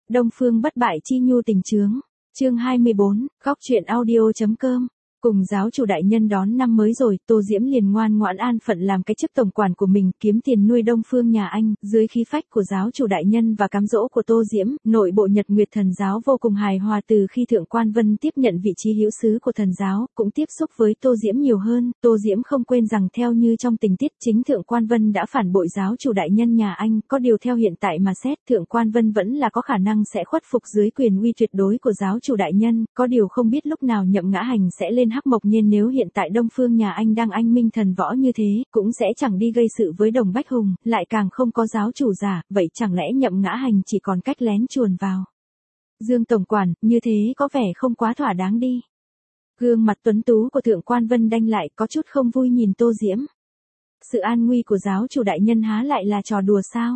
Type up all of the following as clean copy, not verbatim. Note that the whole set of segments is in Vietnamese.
Đông Phương bất bại chi nhu tình chướng. Chương 24, góc truyện audio.com. Cùng giáo chủ đại nhân đón năm mới rồi, Tô Diễm liền ngoan ngoãn an phận làm cái chức tổng quản của mình, kiếm tiền nuôi Đông Phương nhà anh. Dưới khí phách của giáo chủ đại nhân và cám dỗ của Tô Diễm, nội bộ Nhật Nguyệt Thần giáo vô cùng hài hòa. Từ khi Thượng Quan Vân tiếp nhận vị trí hữu sứ của thần giáo, cũng tiếp xúc với Tô Diễm nhiều hơn. Tô Diễm không quên rằng theo như trong tình tiết chính Thượng Quan Vân đã phản bội giáo chủ đại nhân nhà anh, có điều theo hiện tại mà xét, Thượng Quan Vân vẫn là có khả năng sẽ khuất phục dưới quyền uy tuyệt đối của giáo chủ đại nhân. Có điều không biết lúc nào Nhậm Ngã Hành sẽ lên Hắc Mộc Nhiên. Nếu hiện tại Đông Phương nhà anh đang anh minh thần võ như thế, cũng sẽ chẳng đi gây sự với Đồng Bách Hùng, lại càng không có giáo chủ giả, vậy chẳng lẽ Nhậm Ngã Hành chỉ còn cách lén chuồn vào. Dương tổng quản, như thế có vẻ không quá thỏa đáng đi. Gương mặt tuấn tú của Thượng Quan Vân đanh lại, có chút không vui nhìn Tô Diễm. Sự an nguy của giáo chủ đại nhân há lại là trò đùa sao?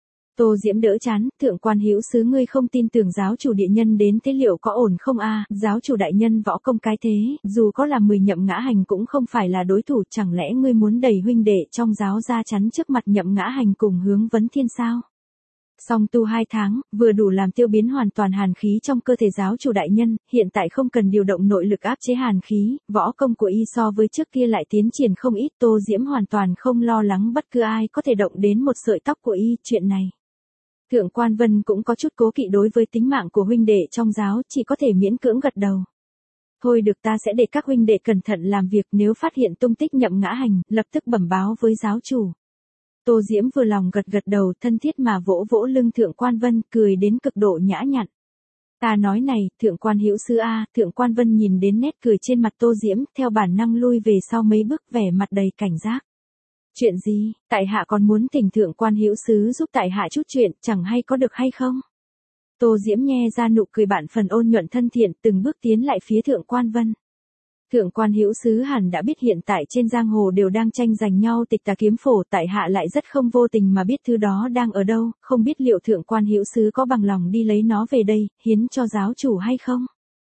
Tô Diễm đỡ chán, Thượng Quan hữu sứ, ngươi không tin tưởng giáo chủ địa nhân đến thế liệu có ổn không a? Giáo chủ đại nhân võ công cái thế, dù có là 10 Nhậm Ngã Hành cũng không phải là đối thủ, chẳng lẽ ngươi muốn đẩy huynh đệ trong giáo ra chắn trước mặt Nhậm Ngã Hành cùng hướng vấn thiên sao? Song tu 2 tháng, vừa đủ làm tiêu biến hoàn toàn hàn khí trong cơ thể giáo chủ đại nhân, hiện tại không cần điều động nội lực áp chế hàn khí, võ công của y so với trước kia lại tiến triển không ít. Tô Diễm hoàn toàn không lo lắng bất cứ ai có thể động đến một sợi tóc của y, chuyện này. Thượng Quan Vân cũng có chút cố kỵ đối với tính mạng của huynh đệ trong giáo, chỉ có thể miễn cưỡng gật đầu. Thôi được, ta sẽ để các huynh đệ cẩn thận làm việc, nếu phát hiện tung tích Nhậm Ngã Hành, lập tức bẩm báo với giáo chủ. Tô Diễm vừa lòng gật gật đầu, thân thiết mà vỗ vỗ lưng Thượng Quan Vân, cười đến cực độ nhã nhặn. Ta nói này, Thượng Quan hữu sứ a. Thượng Quan Vân nhìn đến nét cười trên mặt Tô Diễm, theo bản năng lui về sau mấy bước, vẻ mặt đầy cảnh giác. Chuyện gì, tại hạ còn muốn thỉnh Thượng Quan hữu sứ giúp tại hạ chút chuyện, chẳng hay có được hay không? Tô Diễm nghe ra nụ cười bạn phần ôn nhuận thân thiện, từng bước tiến lại phía Thượng Quan Vân. Thượng Quan hữu sứ hẳn đã biết hiện tại trên giang hồ đều đang tranh giành nhau tịch tà kiếm phổ, tại hạ lại rất không vô tình mà biết thứ đó đang ở đâu, không biết liệu Thượng Quan hữu sứ có bằng lòng đi lấy nó về đây, hiến cho giáo chủ hay không?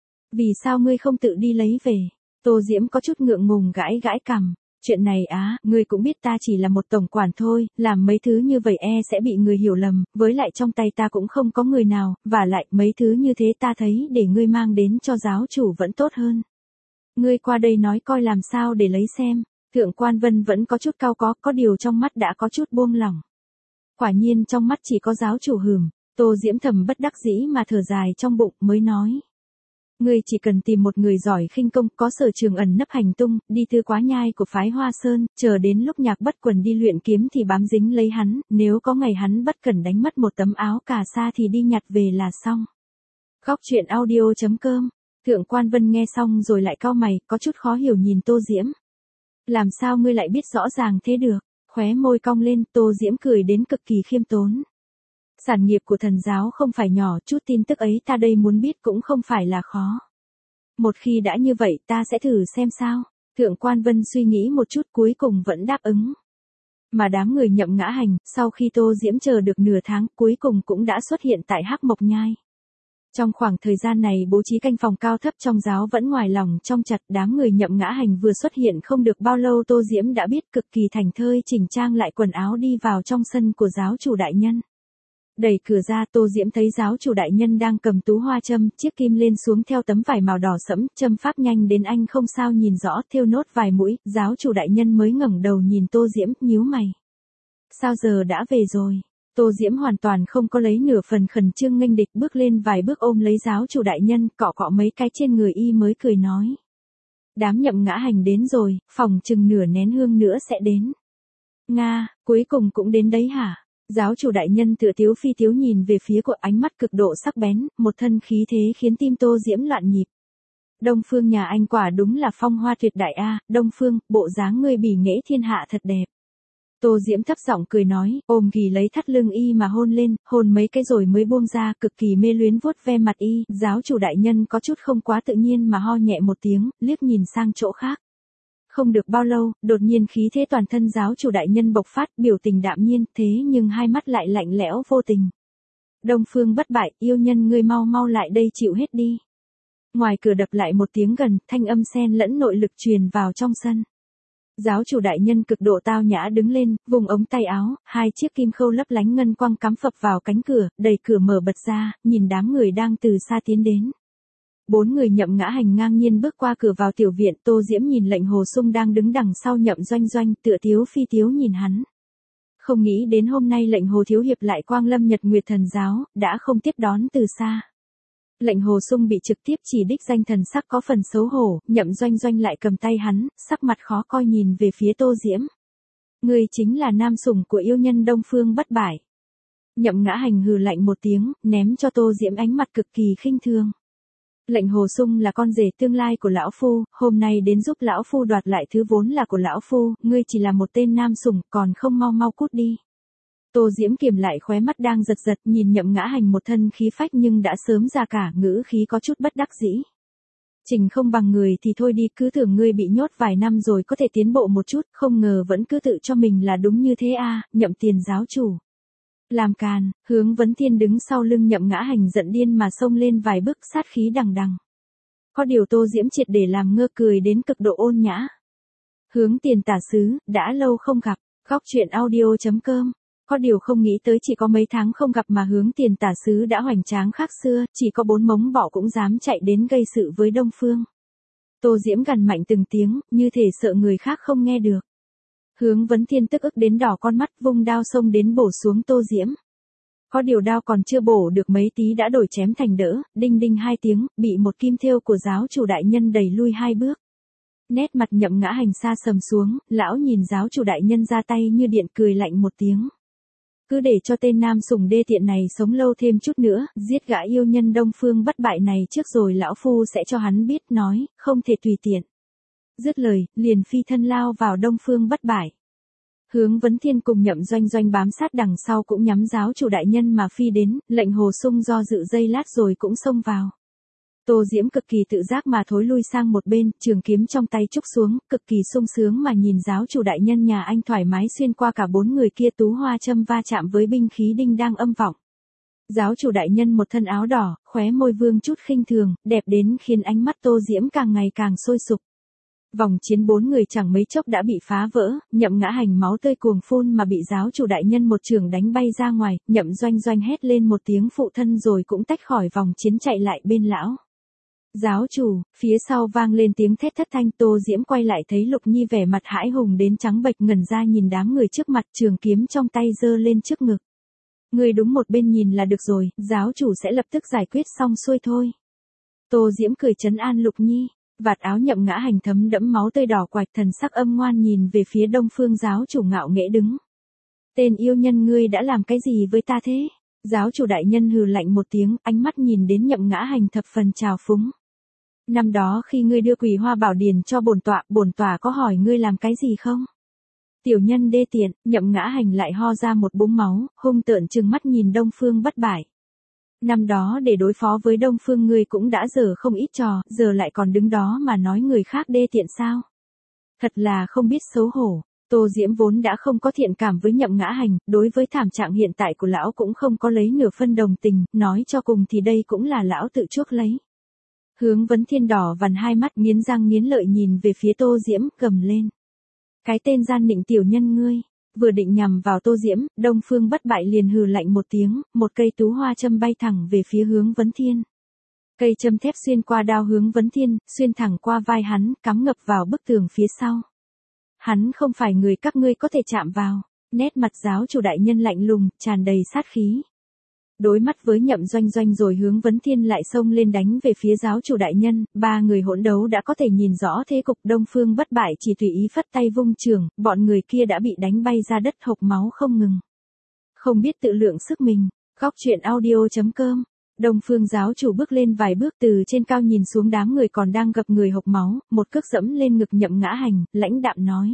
Vì sao ngươi không tự đi lấy về? Tô Diễm có chút ngượng ngùng gãi gãi cằm. Chuyện này ngươi cũng biết ta chỉ là một tổng quản thôi, làm mấy thứ như vậy sẽ bị người hiểu lầm, với lại trong tay ta cũng không có người nào, và lại mấy thứ như thế ta thấy để ngươi mang đến cho giáo chủ vẫn tốt hơn. Ngươi qua đây nói coi làm sao để lấy xem. Thượng Quan Vân vẫn có chút cau có điều trong mắt đã có chút buông lỏng. Quả nhiên trong mắt chỉ có giáo chủ hừm. Tô Diễm thầm bất đắc dĩ mà thở dài trong bụng mới nói. Ngươi chỉ cần tìm một người giỏi khinh công, có sở trường ẩn nấp hành tung, đi thư quá nhai của phái Hoa Sơn, chờ đến lúc Nhạc Bất Quần đi luyện kiếm thì bám dính lấy hắn, nếu có ngày hắn bất cẩn đánh mất một tấm áo cà sa thì đi nhặt về là xong. Góc truyện audio.com. Thượng Quan Vân nghe xong rồi lại cau mày, có chút khó hiểu nhìn Tô Diễm. Làm sao ngươi lại biết rõ ràng thế được? Khóe môi cong lên, Tô Diễm cười đến cực kỳ khiêm tốn. Sản nghiệp của thần giáo không phải nhỏ, chút tin tức ấy ta đây muốn biết cũng không phải là khó. Một khi đã như vậy ta sẽ thử xem sao. Thượng Quan Vân suy nghĩ một chút cuối cùng vẫn đáp ứng. Mà đám người Nhậm Ngã Hành, sau khi Tô Diễm chờ được nửa tháng, cuối cùng cũng đã xuất hiện tại Hắc Mộc Nhai. Trong khoảng thời gian này bố trí canh phòng cao thấp trong giáo vẫn ngoài lòng trong chặt, đám người Nhậm Ngã Hành vừa xuất hiện không được bao lâu Tô Diễm đã biết, cực kỳ thành thơi chỉnh trang lại quần áo đi vào trong sân của giáo chủ đại nhân. Đẩy cửa ra, Tô Diễm thấy giáo chủ đại nhân đang cầm tú hoa châm, chiếc kim lên xuống theo tấm vải màu đỏ sẫm, châm pháp nhanh đến anh không sao nhìn rõ, thêu nốt vài mũi, giáo chủ đại nhân mới ngẩng đầu nhìn Tô Diễm, nhíu mày. Sao giờ đã về rồi? Tô Diễm hoàn toàn không có lấy nửa phần khẩn trương nghênh địch, bước lên vài bước ôm lấy giáo chủ đại nhân, cọ cọ mấy cái trên người y mới cười nói. Đám Nhậm Ngã Hành đến rồi, phòng chừng nửa nén hương nữa sẽ đến. Nga, cuối cùng cũng đến đấy hả? Giáo chủ đại nhân tựa tiếu phi tiếu nhìn về phía của, ánh mắt cực độ sắc bén, một thân khí thế khiến tim Tô Diễm loạn nhịp. Đông Phương nhà anh quả đúng là phong hoa tuyệt đại a, Đông Phương, bộ dáng ngươi bỉ nghệ thiên hạ thật đẹp. Tô Diễm thấp giọng cười nói, ôm ghì lấy thắt lưng y mà hôn lên, hôn mấy cái rồi mới buông ra, cực kỳ mê luyến vuốt ve mặt y. Giáo chủ đại nhân có chút không quá tự nhiên mà ho nhẹ một tiếng, liếc nhìn sang chỗ khác. Không được bao lâu, đột nhiên khí thế toàn thân giáo chủ đại nhân bộc phát, biểu tình đạm nhiên, thế nhưng hai mắt lại lạnh lẽo vô tình. Đông Phương bất bại, yêu nhân ngươi mau mau lại đây chịu hết đi. Ngoài cửa đập lại một tiếng gần, thanh âm xen lẫn nội lực truyền vào trong sân. Giáo chủ đại nhân cực độ tao nhã đứng lên, vùng ống tay áo, hai chiếc kim khâu lấp lánh ngân quang cắm phập vào cánh cửa, đẩy cửa mở bật ra, nhìn đám người đang từ xa tiến đến. 4 người Nhậm Ngã Hành ngang nhiên bước qua cửa vào tiểu viện, Tô Diễm nhìn Lệnh Hồ Sung đang đứng đằng sau Nhậm Doanh Doanh, tựa tiếu phi tiếu nhìn hắn. Không nghĩ đến hôm nay Lệnh Hồ thiếu hiệp lại quang lâm Nhật Nguyệt Thần giáo, đã không tiếp đón từ xa. Lệnh Hồ Sung bị trực tiếp chỉ đích danh, thần sắc có phần xấu hổ, Nhậm Doanh Doanh lại cầm tay hắn, sắc mặt khó coi nhìn về phía Tô Diễm. Ngươi chính là nam sủng của yêu nhân Đông Phương Bất Bại. Nhậm Ngã Hành hừ lạnh một tiếng, ném cho Tô Diễm ánh mặt cực kỳ khinh thường. Lệnh Hồ Sung là con rể tương lai của lão phu, hôm nay đến giúp lão phu đoạt lại thứ vốn là của lão phu, ngươi chỉ là một tên nam sủng, còn không mau mau cút đi. Tô Diễm kiềm lại khóe mắt đang giật giật, nhìn Nhậm Ngã Hành một thân khí phách nhưng đã sớm ra cả, ngữ khí có chút bất đắc dĩ. Trình không bằng người thì thôi đi, cứ tưởng ngươi bị nhốt vài năm rồi có thể tiến bộ một chút, không ngờ vẫn cứ tự cho mình là đúng như thế à, Nhậm Tiền giáo chủ. Làm càn, Hướng Vấn Thiên đứng sau lưng Nhậm Ngã Hành giận điên mà xông lên vài bước, sát khí đằng đằng. Có điều Tô Diễm triệt để làm ngơ, cười đến cực độ ôn nhã. Hướng Tiền tả sứ, đã lâu không gặp, góc truyện audio.com. Có điều không nghĩ tới chỉ có mấy tháng không gặp mà Hướng Tiền tả sứ đã hoành tráng khác xưa, chỉ có 4 mống bọ cũng dám chạy đến gây sự với Đông Phương. Tô Diễm gằn mạnh từng tiếng, như thể sợ người khác không nghe được. Hướng Vấn Thiên tức ức đến đỏ con mắt, vung đao xông đến bổ xuống Tô Diễm. Có điều đao còn chưa bổ được mấy tí đã đổi chém thành đỡ, đinh đinh 2 tiếng, bị một kim thêu của giáo chủ đại nhân đẩy lui 2 bước. Nét mặt Nhậm Ngã Hành sa sầm xuống, lão nhìn giáo chủ đại nhân ra tay như điện, cười lạnh một tiếng. Cứ để cho tên nam sủng đê tiện này sống lâu thêm chút nữa, giết gã yêu nhân Đông Phương Bất Bại này trước rồi lão phu sẽ cho hắn biết nói, không thể tùy tiện. Dứt lời, liền phi thân lao vào Đông Phương Bất Bại. Hướng Vấn Thiên cùng Nhậm Doanh Doanh bám sát đằng sau cũng nhắm giáo chủ đại nhân mà phi đến, Lệnh Hồ Sung do dự giây lát rồi cũng xông vào. Tô Diễm cực kỳ tự giác mà thối lui sang một bên, trường kiếm trong tay trúc xuống, cực kỳ sung sướng mà nhìn giáo chủ đại nhân nhà anh thoải mái xuyên qua cả 4 người kia, tú hoa châm va chạm với binh khí đinh đang âm vọng. Giáo chủ đại nhân một thân áo đỏ, khóe môi vương chút khinh thường, đẹp đến khiến ánh mắt Tô Diễm càng ngày càng sôi sục. Vòng chiến 4 người chẳng mấy chốc đã bị phá vỡ, Nhậm Ngã Hành máu tươi cuồng phun mà bị giáo chủ đại nhân một chưởng đánh bay ra ngoài, Nhậm Doanh Doanh hét lên một tiếng phụ thân rồi cũng tách khỏi vòng chiến chạy lại bên lão. Giáo chủ, phía sau vang lên tiếng thét thất thanh, Tô Diễm quay lại thấy Lục Nhi vẻ mặt hãi hùng đến trắng bệch, ngẩn ra nhìn đám người trước mặt, trường kiếm trong tay giơ lên trước ngực. Người đúng một bên nhìn là được rồi, giáo chủ sẽ lập tức giải quyết xong xuôi thôi. Tô Diễm cười trấn an Lục Nhi. Vạt áo Nhậm Ngã Hành thấm đẫm máu tươi đỏ quạch, thần sắc âm ngoan nhìn về phía Đông Phương giáo chủ ngạo nghễ đứng. Tên yêu nhân, ngươi đã làm cái gì với ta thế? Giáo chủ đại nhân hừ lạnh một tiếng, ánh mắt nhìn đến Nhậm Ngã Hành thập phần trào phúng. Năm đó khi ngươi đưa Quỳ Hoa Bảo Điền cho bổn tọa có hỏi ngươi làm cái gì không? Tiểu nhân đê tiện, Nhậm Ngã Hành lại ho ra một búng máu, hung tợn trừng mắt nhìn Đông Phương Bất Bại. Năm đó để đối phó với Đông Phương ngươi cũng đã dở không ít trò, giờ lại còn đứng đó mà nói người khác đê tiện sao? Thật là không biết xấu hổ. Tô Diễm vốn đã không có thiện cảm với Nhậm Ngã Hành, đối với thảm trạng hiện tại của lão cũng không có lấy nửa phân đồng tình, nói cho cùng thì đây cũng là lão tự chuốc lấy. Hướng Vấn Thiên đỏ vằn hai mắt, nghiến răng nghiến lợi nhìn về phía Tô Diễm, gầm lên. Cái tên gian nịnh tiểu nhân ngươi. Vừa định nhằm vào Tô Diễm, Đông Phương Bất Bại liền hừ lạnh một tiếng, một cây tú hoa châm bay thẳng về phía Hướng Vấn Thiên. Cây châm thép xuyên qua đao Hướng Vấn Thiên, xuyên thẳng qua vai hắn, cắm ngập vào bức tường phía sau. Hắn không phải người các ngươi có thể chạm vào. Nét mặt giáo chủ đại nhân lạnh lùng, tràn đầy sát khí. Đối mắt với Nhậm Doanh Doanh rồi Hướng Vấn Thiên lại xông lên đánh về phía giáo chủ đại nhân, 3 người hỗn đấu đã có thể nhìn rõ thế cục, Đông Phương Bất Bại chỉ tùy ý phất tay vung chưởng, bọn người kia đã bị đánh bay ra đất hộc máu không ngừng. Không biết tự lượng sức mình, góc truyện audio.com. Đông Phương giáo chủ bước lên vài bước từ trên cao nhìn xuống đám người còn đang gập người hộc máu, một cước dẫm lên ngực Nhậm Ngã Hành, lãnh đạm nói.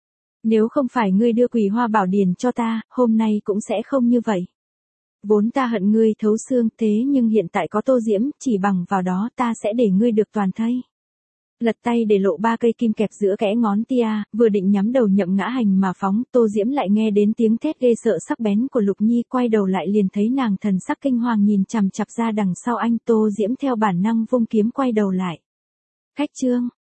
Nếu không phải ngươi đưa Quỳ Hoa Bảo Điền cho ta, hôm nay cũng sẽ không như vậy. Vốn ta hận ngươi thấu xương, thế nhưng hiện tại có Tô Diễm, chỉ bằng vào đó ta sẽ để ngươi được toàn thây. Lật tay để lộ 3 cây kim kẹp giữa kẽ ngón tia, vừa định nhắm đầu Nhậm Ngã Hành mà phóng, Tô Diễm lại nghe đến tiếng thét ghê sợ sắc bén của Lục Nhi, quay đầu lại liền thấy nàng thần sắc kinh hoàng nhìn chằm chằm ra đằng sau anh. Tô Diễm theo bản năng vung kiếm quay đầu lại. Khách trương,